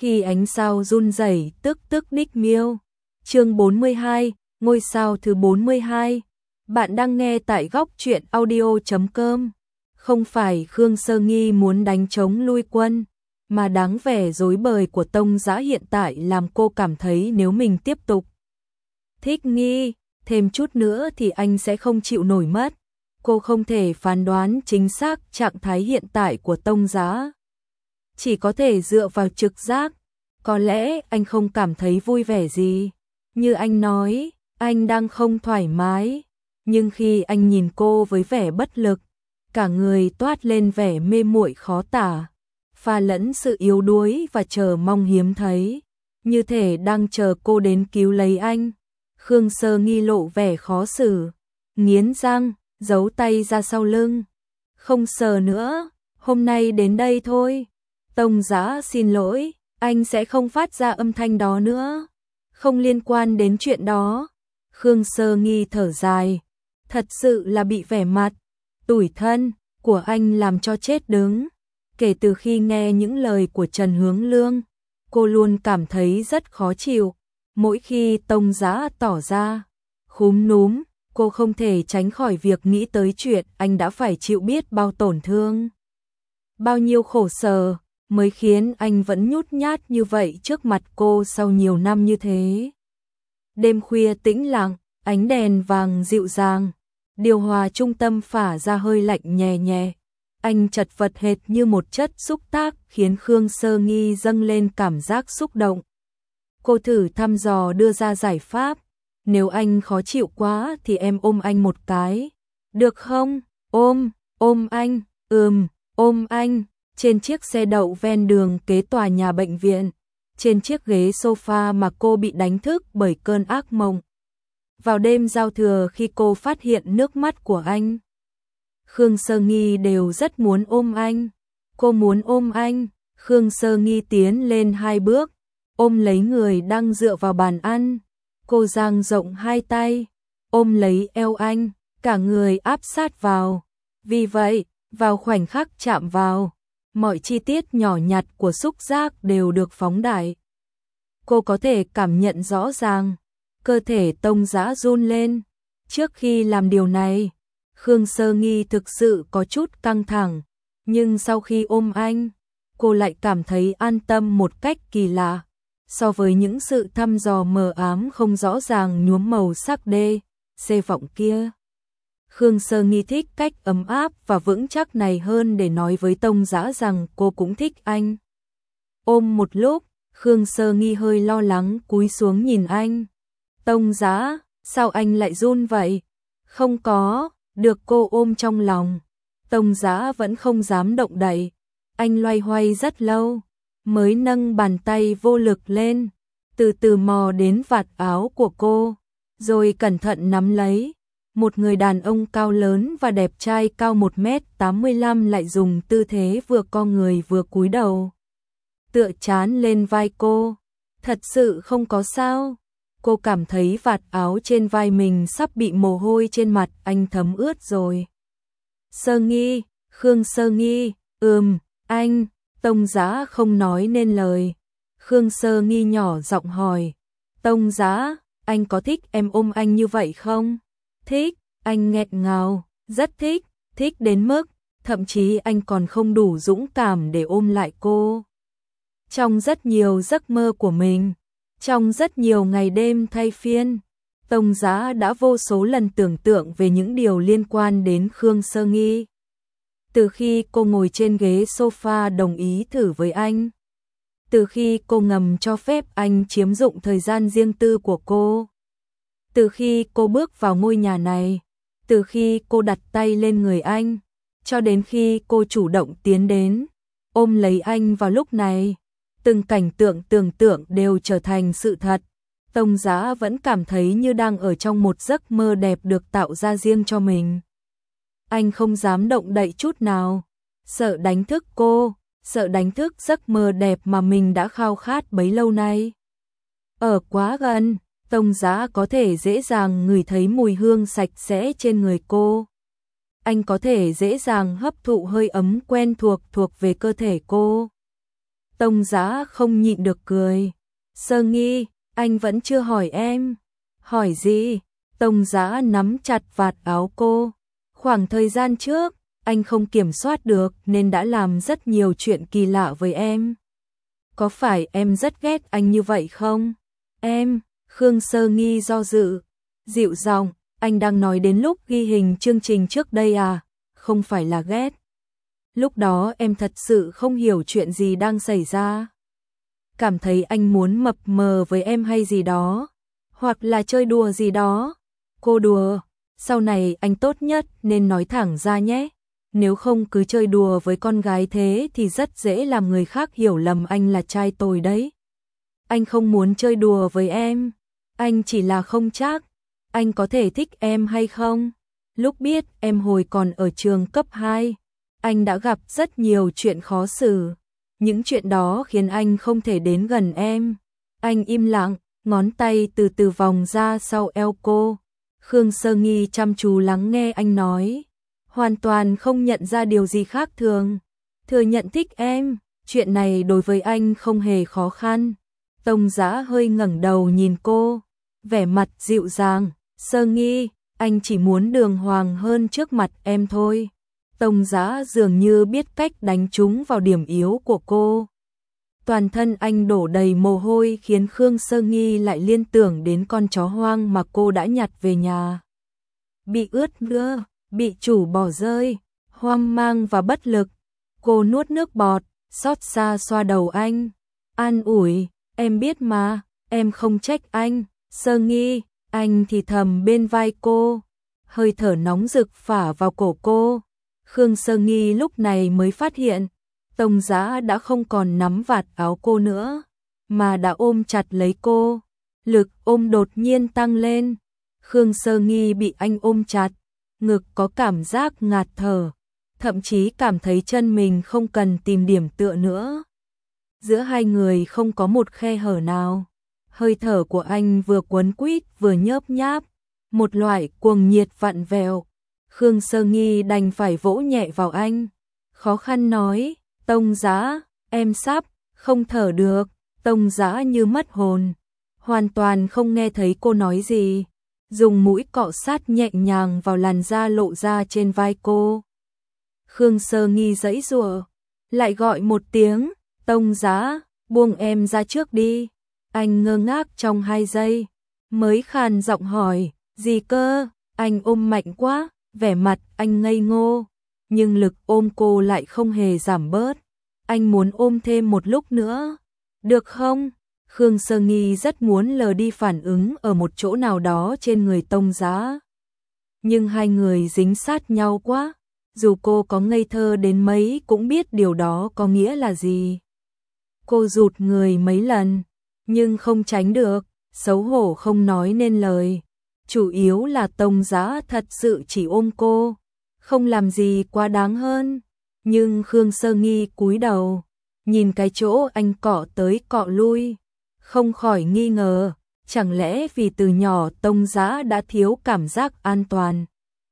khi ánh sao run rẩy tức tức ních miêu. Chương 42, ngôi sao thứ 42. Bạn đang nghe tại góc truyện audio.com. Không phải Khương Sơ Nghi muốn đánh trống lui quân, mà đáng vẻ rối bời của Tông Giá hiện tại làm cô cảm thấy nếu mình tiếp tục thích nghi thêm chút nữa thì anh sẽ không chịu nổi mất. Cô không thể phán đoán chính xác trạng thái hiện tại của Tông Giá, chỉ có thể dựa vào trực giác. Có lẽ anh không cảm thấy vui vẻ gì. Như anh nói, anh đang không thoải mái. Nhưng khi anh nhìn cô với vẻ bất lực, cả người toát lên vẻ mê muội khó tả, pha lẫn sự yếu đuối và chờ mong hiếm thấy, như thể đang chờ cô đến cứu lấy anh. Khương Sơ Nghi lộ vẻ khó xử, nghiến răng, giấu tay ra sau lưng. Không sờ nữa, hôm nay đến đây thôi. Tông Giá xin lỗi, anh sẽ không phát ra âm thanh đó nữa. Không liên quan đến chuyện đó. Khương Sơ Nghi thở dài, thật sự là bị vẻ mặt tủi thân của anh làm cho chết đứng. Kể từ khi nghe những lời của Trần Hướng Lương, cô luôn cảm thấy rất khó chịu. Mỗi khi Tông Giá tỏ ra khúm núm, cô không thể tránh khỏi việc nghĩ tới chuyện anh đã phải chịu biết bao tổn thương, bao nhiêu khổ sở, mới khiến anh vẫn nhút nhát như vậy trước mặt cô sau nhiều năm như thế. Đêm khuya tĩnh lặng, ánh đèn vàng dịu dàng, điều hòa trung tâm phả ra hơi lạnh nhẹ nhẹ. Anh chật vật hệt như một chất xúc tác khiến Khương Sơ Nghi dâng lên cảm giác xúc động. Cô thử thăm dò đưa ra giải pháp. Nếu anh khó chịu quá thì em ôm anh một cái. Được không? Ôm anh, ôm anh. Trên chiếc xe đậu ven đường kế tòa nhà bệnh viện, trên chiếc ghế sofa mà cô bị đánh thức bởi cơn ác mộng. Vào đêm giao thừa khi cô phát hiện nước mắt của anh, Khương Sơ Nghi đều rất muốn ôm anh. Cô muốn ôm anh. Khương Sơ Nghi tiến lên 2 bước, ôm lấy người đang dựa vào bàn ăn. Cô dang rộng 2 tay, ôm lấy eo anh, cả người áp sát vào. Vì vậy, vào khoảnh khắc chạm vào, mọi chi tiết nhỏ nhặt của xúc giác đều được phóng đại. Cô có thể cảm nhận rõ ràng, cơ thể Tông Giá run lên. Trước khi làm điều này, Khương Sơ Nghi thực sự có chút căng thẳng, nhưng sau khi ôm anh, cô lại cảm thấy an tâm một cách kỳ lạ. So với những sự thăm dò mờ ám không rõ ràng nhuốm màu sắc xê vọng kia, Khương Sơ Nghi thích cách ấm áp và vững chắc này hơn để nói với Tông Giá rằng cô cũng thích anh. Ôm một lúc, Khương Sơ Nghi hơi lo lắng cúi xuống nhìn anh. Tông Giá, sao anh lại run vậy? Không có, được cô ôm trong lòng. Tông Giá vẫn không dám động đậy. Anh loay hoay rất lâu, mới nâng bàn tay vô lực lên, từ từ mò đến vạt áo của cô, rồi cẩn thận nắm lấy. Một người đàn ông cao lớn và đẹp trai cao 1m85 lại dùng tư thế vừa co người vừa cúi đầu, tựa trán lên vai cô. Thật sự không có sao. Cô cảm thấy vạt áo trên vai mình sắp bị mồ hôi trên mặt anh thấm ướt rồi. Sơ Nghi, Khương Sơ Nghi, anh. Tông Giá không nói nên lời. Khương Sơ Nghi nhỏ giọng hỏi, Tông Giá, anh có thích em ôm anh như vậy không? Thích, anh nghẹn ngào, rất thích, thích đến mức, thậm chí anh còn không đủ dũng cảm để ôm lại cô. Trong rất nhiều giấc mơ của mình, trong rất nhiều ngày đêm thay phiên, Tông Giá đã vô số lần tưởng tượng về những điều liên quan đến Khương Sơ Nghi. Từ khi cô ngồi trên ghế sofa đồng ý thử với anh, từ khi cô ngầm cho phép anh chiếm dụng thời gian riêng tư của cô, từ khi cô bước vào ngôi nhà này, từ khi cô đặt tay lên người anh, cho đến khi cô chủ động tiến đến, ôm lấy anh vào lúc này, từng cảnh tượng tưởng tượng đều trở thành sự thật. Tông Giá vẫn cảm thấy như đang ở trong một giấc mơ đẹp được tạo ra riêng cho mình. Anh không dám động đậy chút nào, sợ đánh thức cô, sợ đánh thức giấc mơ đẹp mà mình đã khao khát bấy lâu nay. Ở quá gần, Tông Giá có thể dễ dàng ngửi thấy mùi hương sạch sẽ trên người cô. Anh có thể dễ dàng hấp thụ hơi ấm quen thuộc về cơ thể cô. Tông Giá không nhịn được cười. Sơ Nghi, anh vẫn chưa hỏi em. Hỏi gì? Tông Giá nắm chặt vạt áo cô. Khoảng thời gian trước, anh không kiểm soát được nên đã làm rất nhiều chuyện kỳ lạ với em. Có phải em rất ghét anh như vậy không? Em, Khương Sơ Nghi do dự, dịu giọng, anh đang nói đến lúc ghi hình chương trình trước đây à? Không phải là ghét. Lúc đó em thật sự không hiểu chuyện gì đang xảy ra. Cảm thấy anh muốn mập mờ với em hay gì đó, hoặc là chơi đùa gì đó. Cô đùa, sau này anh tốt nhất nên nói thẳng ra nhé. Nếu không cứ chơi đùa với con gái thế thì rất dễ làm người khác hiểu lầm anh là trai tồi đấy. Anh không muốn chơi đùa với em, anh chỉ là không chắc anh có thể thích em hay không. Lúc biết em hồi còn ở trường cấp 2, anh đã gặp rất nhiều chuyện khó xử. Những chuyện đó khiến anh không thể đến gần em. Anh im lặng, ngón tay từ từ vòng ra sau eo cô. Khương Sơ Nghi chăm chú lắng nghe anh nói, hoàn toàn không nhận ra điều gì khác thường. Thừa nhận thích em, chuyện này đối với anh không hề khó khăn. Tông Giá hơi ngẩng đầu nhìn cô, vẻ mặt dịu dàng. Sơ Nghi, anh chỉ muốn đường hoàng hơn trước mặt em thôi. Tông Giá dường như biết cách đánh trúng vào điểm yếu của cô. Toàn thân anh đổ đầy mồ hôi khiến Khương Sơ Nghi lại liên tưởng đến con chó hoang mà cô đã nhặt về nhà. Bị ướt nữa, bị chủ bỏ rơi, hoang mang và bất lực. Cô nuốt nước bọt, xót xa xoa đầu anh. An ủi, em biết mà, em không trách anh. Sơ Nghi, anh thì thầm bên vai cô. Hơi thở nóng rực phả vào cổ cô. Khương Sơ Nghi lúc này mới phát hiện, Tông Giá đã không còn nắm vạt áo cô nữa, mà đã ôm chặt lấy cô. Lực ôm đột nhiên tăng lên. Khương Sơ Nghi bị anh ôm chặt, ngực có cảm giác ngạt thở, thậm chí cảm thấy chân mình không cần tìm điểm tựa nữa. Giữa hai người không có một khe hở nào. Hơi thở của anh vừa quấn quýt vừa nhớp nháp, một loại cuồng nhiệt vặn vẹo. Khương Sơ Nghi đành phải vỗ nhẹ vào anh, khó khăn nói, Tông Giá, em sắp không thở được. Tông Giá như mất hồn, hoàn toàn không nghe thấy cô nói gì, dùng mũi cọ sát nhẹ nhàng vào làn da lộ ra trên vai cô. Khương Sơ Nghi giãy giụa, lại gọi một tiếng, Tông Giá, buông em ra trước đi. Anh ngơ ngác trong 2 giây, mới khàn giọng hỏi, gì cơ? Anh ôm mạnh quá, vẻ mặt anh ngây ngô, nhưng lực ôm cô lại không hề giảm bớt. Anh muốn ôm thêm một lúc nữa, được không? Khương Sơ Nghi rất muốn lờ đi phản ứng ở một chỗ nào đó trên người Tông Giá. Nhưng hai người dính sát nhau quá, dù cô có ngây thơ đến mấy cũng biết điều đó có nghĩa là gì. Cô rụt người mấy lần, nhưng không tránh được, xấu hổ không nói nên lời. Chủ yếu là Tông Giá thật sự chỉ ôm cô, không làm gì quá đáng hơn. Nhưng Khương Sơ Nghi cúi đầu, nhìn cái chỗ anh cọ tới cọ lui, không khỏi nghi ngờ, chẳng lẽ vì từ nhỏ Tông Giá đã thiếu cảm giác an toàn,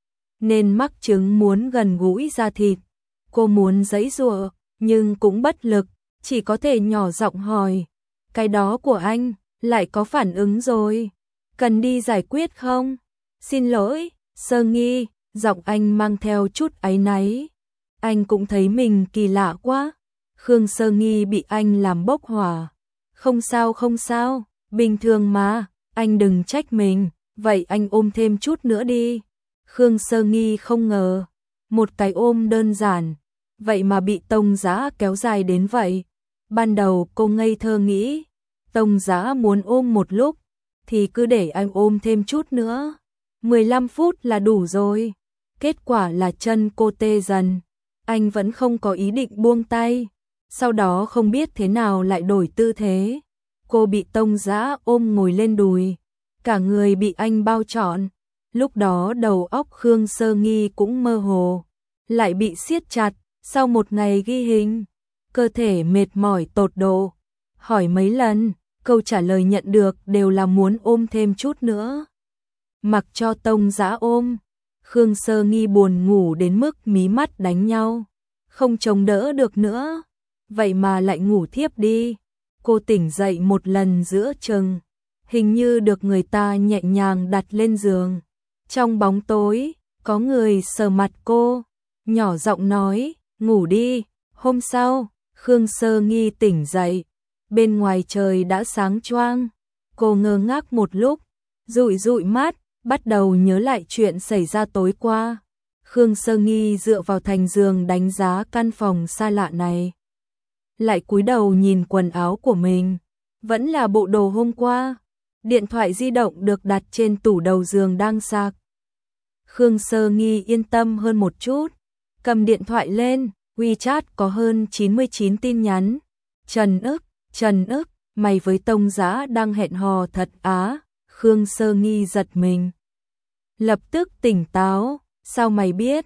nên mắc chứng muốn gần gũi da thịt. Cô muốn giãy giụa, nhưng cũng bất lực, chỉ có thể nhỏ giọng hỏi, cái đó của anh, lại có phản ứng rồi, cần đi giải quyết không? Xin lỗi, Sơ Nghi, giọng anh mang theo chút áy náy. Anh cũng thấy mình kỳ lạ quá. Khương Sơ Nghi bị anh làm bốc hỏa. Không sao không sao, bình thường mà, anh đừng trách mình, vậy anh ôm thêm chút nữa đi. Khương Sơ Nghi không ngờ, một cái ôm đơn giản, vậy mà bị Tông Giá kéo dài đến vậy. Ban đầu cô ngây thơ nghĩ, Tông Giá muốn ôm một lúc, thì cứ để anh ôm thêm chút nữa. 15 phút là đủ rồi. Kết quả là chân cô tê dần. Anh vẫn không có ý định buông tay. Sau đó không biết thế nào lại đổi tư thế. Cô bị Tông Giá ôm ngồi lên đùi. Cả người bị anh bao trọn. Lúc đó đầu óc Khương Sơ Nghi cũng mơ hồ. Lại bị siết chặt. Sau một ngày ghi hình, cơ thể mệt mỏi tột độ. Hỏi mấy lần, câu trả lời nhận được đều là muốn ôm thêm chút nữa. Mặc cho Tông Giá ôm, Khương Sơ Nghi buồn ngủ đến mức mí mắt đánh nhau, không chống đỡ được nữa. vậy mà lại ngủ thiếp đi. Cô tỉnh dậy một lần giữa chừng, hình như được người ta nhẹ nhàng đặt lên giường. Trong bóng tối, có người sờ mặt cô, nhỏ giọng nói, ngủ đi. Hôm sau, Khương Sơ Nghi tỉnh dậy, bên ngoài trời đã sáng choang. Cô ngơ ngác một lúc, dụi dụi mắt, bắt đầu nhớ lại chuyện xảy ra tối qua. Khương Sơ Nghi dựa vào thành giường đánh giá căn phòng xa lạ này. Lại cúi đầu nhìn quần áo của mình, vẫn là bộ đồ hôm qua. Điện thoại di động được đặt trên tủ đầu giường đang sạc. Khương Sơ Nghi yên tâm hơn một chút, cầm điện thoại lên, WeChat có hơn 99 tin nhắn. Trần ức, mày với Tông Dã đang hẹn hò thật á? Khương Sơ Nghi giật mình, lập tức tỉnh táo, sao mày biết?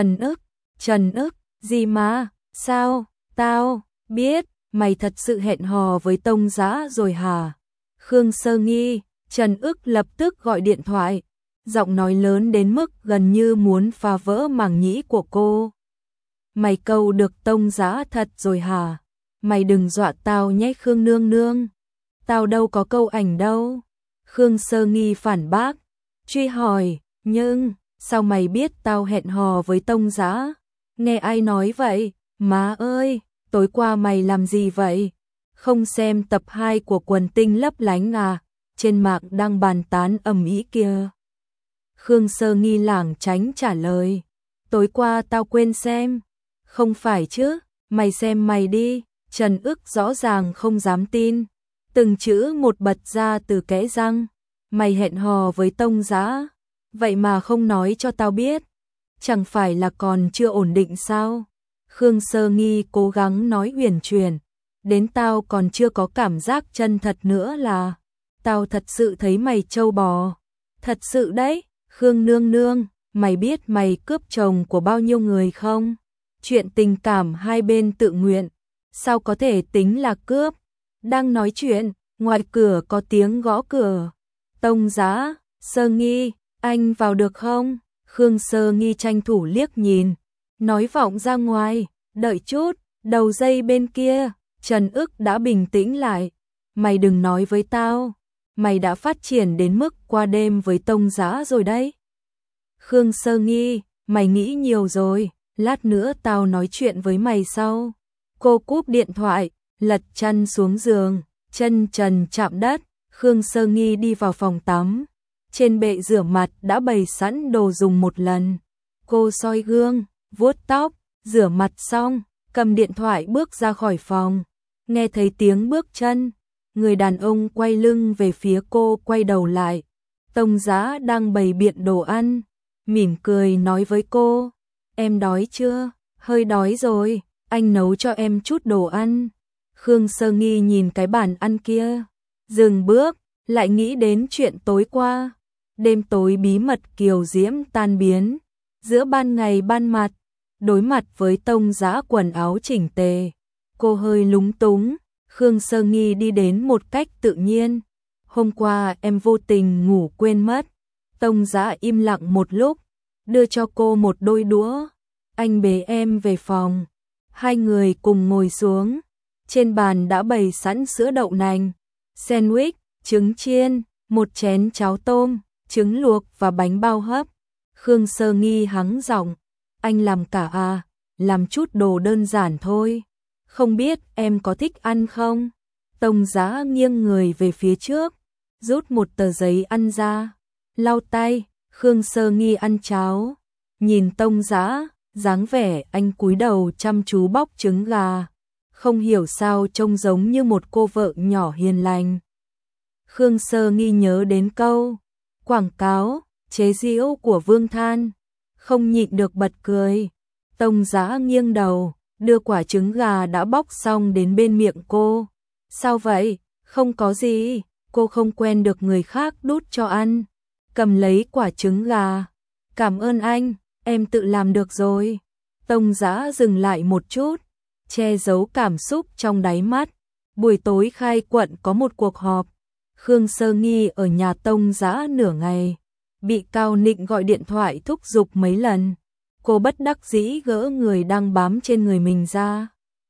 Trần ức, gì mà, sao, tao biết, mày thật sự hẹn hò với Tông Dã rồi hả? Khương Sơ Nghi, Trần ức lập tức gọi điện thoại, giọng nói lớn đến mức gần như muốn phá vỡ màng nhĩ của cô. Mày câu được Tông Dã thật rồi hả? Mày đừng dọa tao nhé Khương nương nương. Tao đâu có câu ảnh đâu. Khương Sơ Nghi phản bác, truy hỏi, nhưng, sao mày biết tao hẹn hò với Tông Dã? Nghe ai nói vậy? Má ơi, tối qua mày làm gì vậy? Không xem tập 2 của Quần Tinh Lấp Lánh à? Trên mạng đang bàn tán ầm ĩ kìa. Khương Sơ Nghi lảng tránh trả lời, tối qua tao quên xem. Không phải chứ, mày xem mày đi. Trần ức rõ ràng không dám tin, từng chữ một bật ra từ kẽ răng. Mày hẹn hò với Tông Dã, vậy mà không nói cho tao biết, chẳng phải là còn chưa ổn định sao? Khương Sơ Nghi cố gắng nói uyển chuyển, đến tao còn chưa có cảm giác chân thật nữa là, tao thật sự thấy mày trâu bò. Thật sự đấy, Khương nương nương, mày biết mày cướp chồng của bao nhiêu người không? Chuyện tình cảm hai bên tự nguyện, sao có thể tính là cướp? Đang nói chuyện, ngoài cửa có tiếng gõ cửa. Tông Dã, Sơ Nghi, anh vào được không? Khương Sơ Nghi tranh thủ liếc nhìn, nói vọng ra ngoài, đợi chút. Đầu dây bên kia, Trần ức đã bình tĩnh lại. Mày đừng nói với tao, mày đã phát triển đến mức qua đêm với Tông Dã rồi đấy. Khương Sơ Nghi, mày nghĩ nhiều rồi, lát nữa tao nói chuyện với mày sau. Cô cúp điện thoại, lật chăn xuống giường, chân trần chạm đất. Khương Sơ Nghi đi vào phòng tắm. Trên bệ rửa mặt đã bày sẵn đồ dùng một lần. Cô soi gương, vuốt tóc, rửa mặt xong, cầm điện thoại bước ra khỏi phòng. Nghe thấy tiếng bước chân, người đàn ông quay lưng về phía cô quay đầu lại. Tông Dã đang bày biện đồ ăn, mỉm cười nói với cô, em đói chưa? Hơi đói rồi, anh nấu cho em chút đồ ăn. Khương Sơ Nghi nhìn cái bàn ăn kia, dừng bước, lại nghĩ đến chuyện tối qua. Đêm tối bí mật kiều diễm tan biến, giữa ban ngày ban mặt, đối mặt với Tông Dã quần áo chỉnh tề. Cô hơi lúng túng, Khương Sơ Nghi đi đến một cách tự nhiên. Hôm qua em vô tình ngủ quên mất. Tông Dã im lặng một lúc, đưa cho cô một đôi đũa. Anh bế em về phòng. Hai người cùng ngồi xuống. Trên bàn đã bày sẵn sữa đậu nành, sandwich, trứng chiên, một chén cháo tôm, trứng luộc và bánh bao hấp. Khương Sơ Nghi hắng giọng, anh làm cả à? Làm chút đồ đơn giản thôi. Không biết em có thích ăn không? Tông Dã nghiêng người về phía trước, rút một tờ giấy ăn ra, lau tay. Khương Sơ Nghi ăn cháo, nhìn Tông Dã, dáng vẻ anh cúi đầu chăm chú bóc trứng gà, không hiểu sao trông giống như một cô vợ nhỏ hiền lành. Khương Sơ Nghi nhớ đến câu quảng cáo chế giễu của Vương Than, không nhịn được bật cười. Tông Dã nghiêng đầu, đưa quả trứng gà đã bóc xong đến bên miệng cô. Sao vậy? Không có gì, cô không quen được người khác đút cho ăn. Cầm lấy quả trứng gà. Cảm ơn anh, em tự làm được rồi. Tông Dã dừng lại một chút, che giấu cảm xúc trong đáy mắt. Buổi tối khai quận có một cuộc họp. Khương Sơ Nghi ở nhà Tông Dã nửa ngày, bị Cao Nịnh gọi điện thoại thúc giục mấy lần. Cô bất đắc dĩ gỡ người đang bám trên người mình ra.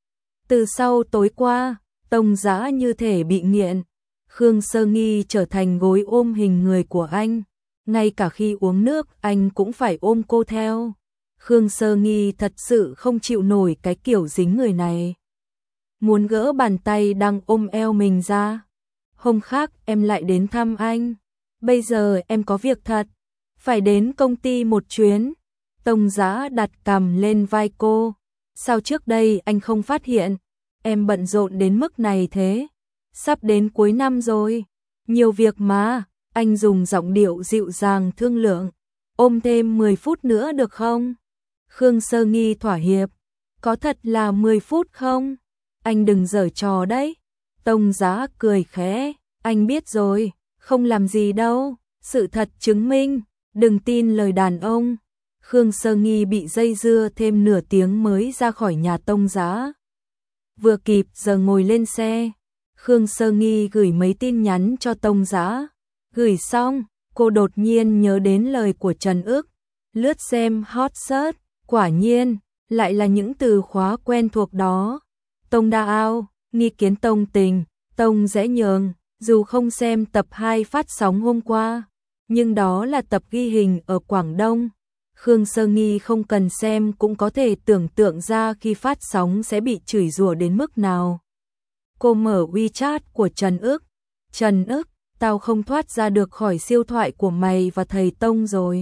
Từ sau tối qua, Tông Dã như thể bị nghiện. Khương Sơ Nghi trở thành gối ôm hình người của anh. Ngay cả khi uống nước anh cũng phải ôm cô theo. Khương Sơ Nghi thật sự không chịu nổi cái kiểu dính người này. Muốn gỡ bàn tay đang ôm eo mình ra. Hôm khác em lại đến thăm anh. Bây giờ em có việc thật. Phải đến công ty một chuyến. Tông Dã đặt cằm lên vai cô. Sao trước đây anh không phát hiện? Em bận rộn đến mức này thế. Sắp đến cuối năm rồi. Nhiều việc mà. Anh dùng giọng điệu dịu dàng thương lượng. Ôm thêm 10 phút nữa được không? Khương Sơ Nghi thỏa hiệp. Có thật là 10 phút không? Anh đừng giở trò đấy. Tông Dã cười khẽ. Anh biết rồi, không làm gì đâu. Sự thật chứng minh, đừng tin lời đàn ông. Khương Sơ Nghi bị dây dưa thêm nửa tiếng mới ra khỏi nhà Tông Dã. Vừa kịp giờ ngồi lên xe, Khương Sơ Nghi gửi mấy tin nhắn cho Tông Dã. Gửi xong, cô đột nhiên nhớ đến lời của Trần Ước. Lướt xem hot search, quả nhiên, lại là những từ khóa quen thuộc đó. Tông đa ao, nghi kiến tông tình, tông dễ nhường. Dù không xem tập 2 phát sóng hôm qua, nhưng đó là tập ghi hình ở Quảng Đông. Khương Sơ Nghi không cần xem cũng có thể tưởng tượng ra khi phát sóng sẽ bị chửi rủa đến mức nào. Cô mở WeChat của Trần Ước. Trần Ước, tao không thoát ra được khỏi siêu thoại của mày và thầy Tông rồi.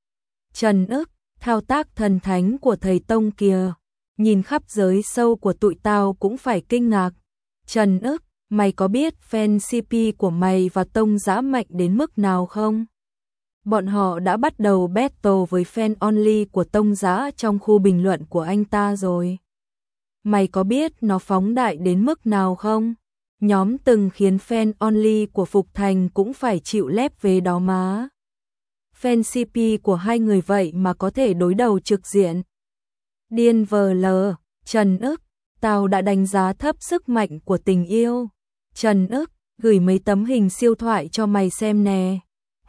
Trần Ước, thao tác thần thánh của thầy Tông kìa. Nhìn khắp giới sâu của tụi tao cũng phải kinh ngạc. Trần Ước, mày có biết fan CP của mày và Tông Dã mạnh đến mức nào không? Bọn họ đã bắt đầu battle với fan only của Tông Dã trong khu bình luận của anh ta rồi. Mày có biết nó phóng đại đến mức nào không? Nhóm từng khiến fan only của Phục Thành cũng phải chịu lép về đó má. Fan CP của hai người vậy mà có thể đối đầu trực diện. Điên vờ lờ, Trần Ước, tao đã đánh giá thấp sức mạnh của tình yêu. Trần Ước, gửi mấy tấm hình siêu thoại cho mày xem nè.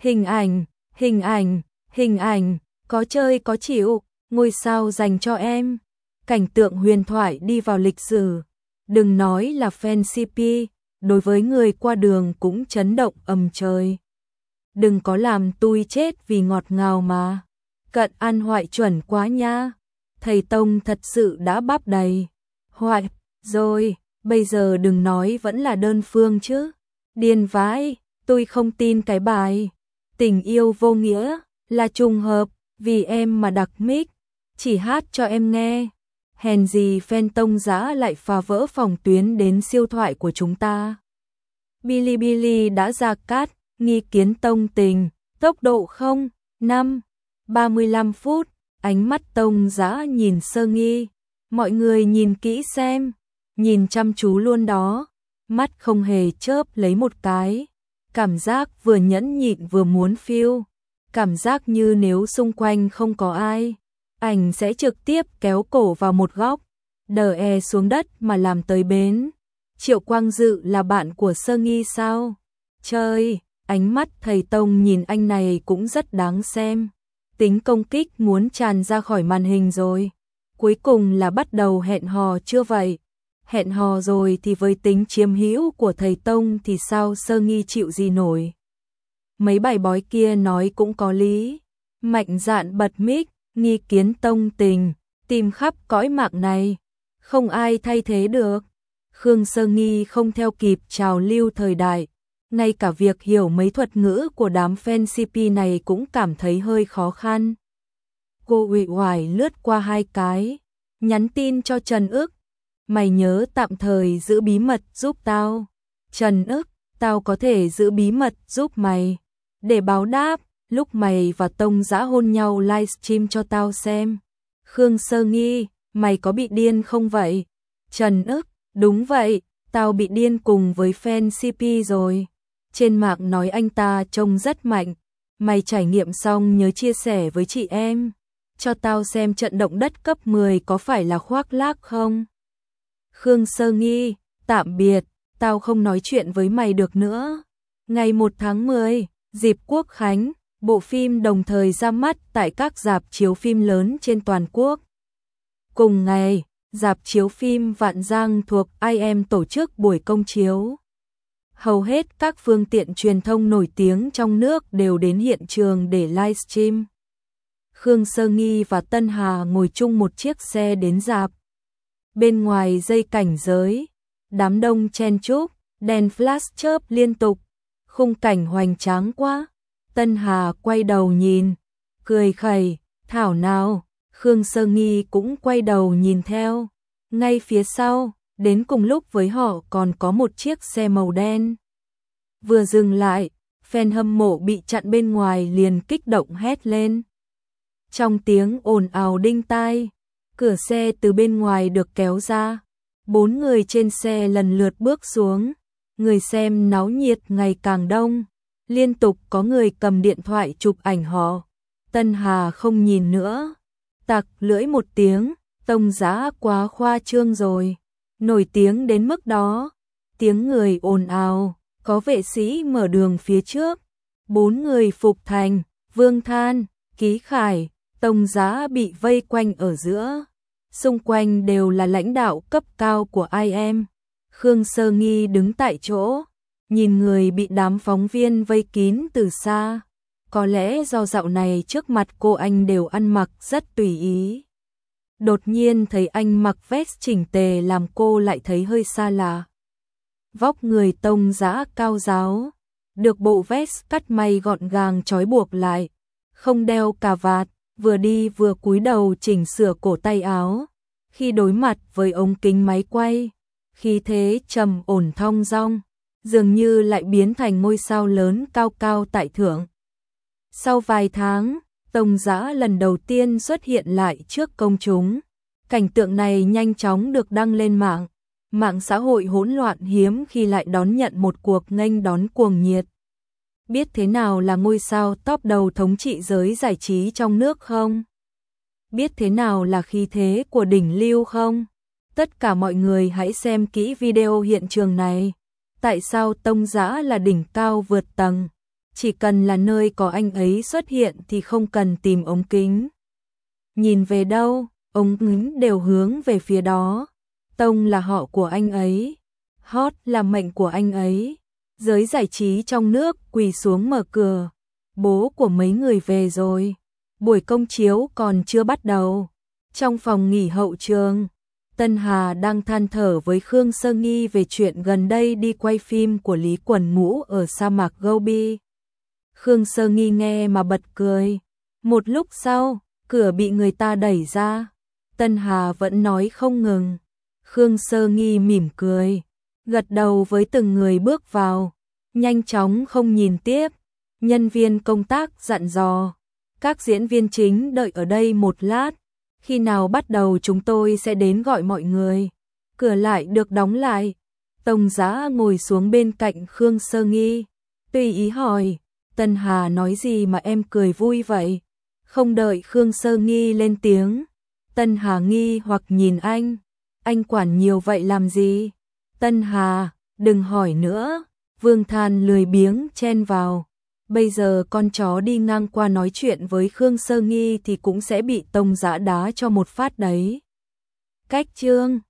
Hình ảnh, có chơi có chịu, ngôi sao dành cho em. Cảnh tượng huyền thoại đi vào lịch sử. Đừng nói là fan CP, đối với người qua đường cũng chấn động ầm trời. Đừng có làm tui chết vì ngọt ngào mà. Cận ăn hoại chuẩn quá nha. Thầy Tông thật sự đã bắp đầy. Hoại, rồi, bây giờ đừng nói vẫn là đơn phương chứ. Điên vãi, tôi không tin cái bài. Tình yêu vô nghĩa, là trùng hợp, vì em mà đặt mic, chỉ hát cho em nghe. Hèn gì fan Tông Dã lại phá vỡ phòng tuyến đến siêu thoại của chúng ta. Bilibili đã ra cát, nghi kiến tông tình, tốc độ 0:5:35 phút, ánh mắt Tông Dã nhìn Sơ Nghi. Mọi người nhìn kỹ xem, nhìn chăm chú luôn đó, mắt không hề chớp lấy một cái. Cảm giác vừa nhẫn nhịn vừa muốn phiêu, cảm giác như nếu xung quanh không có ai, ảnh sẽ trực tiếp kéo cổ vào một góc, đè xuống đất mà làm tới bến. Triệu Quang Dự là bạn của Sơ Nghi sao? Trời, ánh mắt thầy Tông nhìn anh này cũng rất đáng xem. Tính công kích muốn tràn ra khỏi màn hình rồi. Cuối cùng là bắt đầu hẹn hò chưa vậy? Hẹn hò rồi thì với tính chiếm hữu của thầy Tông thì sao Sơ Nghi chịu gì nổi. Mấy bài bói kia nói cũng có lý. Mạnh dạn bật mic, nghi kiến tông tình, tìm khắp cõi mạng này. Không ai thay thế được. Khương Sơ Nghi không theo kịp trào lưu thời đại. Ngay cả việc hiểu mấy thuật ngữ của đám fan CP này cũng cảm thấy hơi khó khăn. Cô uể oải lướt qua hai cái, nhắn tin cho Trần Ước. Mày nhớ tạm thời giữ bí mật giúp tao. Trần Ước, tao có thể giữ bí mật giúp mày. Để báo đáp, lúc mày và Tông Dã hôn nhau livestream cho tao xem. Khương Sơ Nghi, mày có bị điên không vậy? Trần Ước, đúng vậy, tao bị điên cùng với fan CP rồi. Trên mạng nói anh ta trông rất mạnh. Mày trải nghiệm xong nhớ chia sẻ với chị em. Cho tao xem trận động đất cấp 10 có phải là khoác lác không? Khương Sơ Nghi, tạm biệt, tao không nói chuyện với mày được nữa. Ngày 1 tháng 10, dịp Quốc Khánh, bộ phim đồng thời ra mắt tại các rạp chiếu phim lớn trên toàn quốc. Cùng ngày, Rạp chiếu phim Vạn Giang thuộc IM tổ chức buổi công chiếu. Hầu hết các phương tiện truyền thông nổi tiếng trong nước đều đến hiện trường để livestream. Khương Sơ Nghi và Tân Hà ngồi chung một chiếc xe đến rạp. Bên ngoài dây cảnh giới, đám đông chen chúc, đèn flash chớp liên tục, khung cảnh hoành tráng quá. Tân Hà quay đầu nhìn, cười khẩy, thảo nào. Khương Sơ Nghi cũng quay đầu nhìn theo. Ngay phía sau, đến cùng lúc với họ còn có một chiếc xe màu đen. Vừa dừng lại, fan hâm mộ bị chặn bên ngoài liền kích động hét lên. Trong tiếng ồn ào đinh tai, cửa xe từ bên ngoài được kéo ra. 4 người trên xe lần lượt bước xuống. Người xem náo nhiệt ngày càng đông. Liên tục có người cầm điện thoại chụp ảnh họ. Tân Hà không nhìn nữa. Tặc lưỡi một tiếng, Tông Giá quá khoa trương rồi. Nổi tiếng đến mức đó. Tiếng người ồn ào, có vệ sĩ mở đường phía trước. 4 người phục thành, Vương Than, Ký Khải, Tông Giá bị vây quanh ở giữa. Xung quanh đều là lãnh đạo cấp cao của IM. Khương Sơ Nghi đứng tại chỗ, nhìn người bị đám phóng viên vây kín từ xa. Có lẽ do dạo này trước mặt cô anh đều ăn mặc rất tùy ý. Đột nhiên thấy anh mặc vest chỉnh tề làm cô lại thấy hơi xa lạ. Vóc người Tông Giá cao ráo, được bộ vest cắt may gọn gàng trói buộc lại, không đeo cà vạt, vừa đi vừa cúi đầu chỉnh sửa cổ tay áo. Khi đối mặt với ống kính máy quay, khí thế trầm ổn thong dong, dường như lại biến thành ngôi sao lớn cao cao tại thượng. Sau vài tháng, Tông Giá lần đầu tiên xuất hiện lại trước công chúng. Cảnh tượng này nhanh chóng được đăng lên mạng. Mạng xã hội hỗn loạn hiếm khi lại đón nhận một cuộc nghênh đón cuồng nhiệt. Biết thế nào là ngôi sao top đầu thống trị giới giải trí trong nước không? Biết thế nào là khí thế của đỉnh lưu không? Tất cả mọi người hãy xem kỹ video hiện trường này. Tại sao Tông Giá là đỉnh cao vượt tầng? Chỉ cần là nơi có anh ấy xuất hiện thì không cần tìm ống kính. Nhìn về đâu, ống kính đều hướng về phía đó. Tông là họ của anh ấy, hot là mệnh của anh ấy. Giới giải trí trong nước quỳ xuống mở cửa. Bố của mấy người về rồi. Buổi công chiếu còn chưa bắt đầu. Trong phòng nghỉ hậu trường, Tân Hà đang than thở với Khương Sơ Nghi về chuyện gần đây đi quay phim của Lý Quần Ngũ ở sa mạc Gobi. Khương Sơ Nghi nghe mà bật cười. Một lúc sau, cửa bị người ta đẩy ra. Tân Hà vẫn nói không ngừng. Khương Sơ Nghi mỉm cười, gật đầu với từng người bước vào, nhanh chóng không nhìn tiếp. Nhân viên công tác dặn dò, các diễn viên chính đợi ở đây một lát, khi nào bắt đầu chúng tôi sẽ đến gọi mọi người. Cửa lại được đóng lại. Tông Giá ngồi xuống bên cạnh Khương Sơ Nghi, tùy ý hỏi, Tân Hà nói gì mà em cười vui vậy? Không đợi Khương Sơ Nghi lên tiếng, Tân Hà nghi hoặc nhìn anh quản nhiều vậy làm gì? Tân Hà, đừng hỏi nữa. Vương Than lười biếng chen vào. Bây giờ con chó đi ngang qua nói chuyện với Khương Sơ Nghi thì cũng sẽ bị Tông Giá đá cho một phát đấy. Cách chương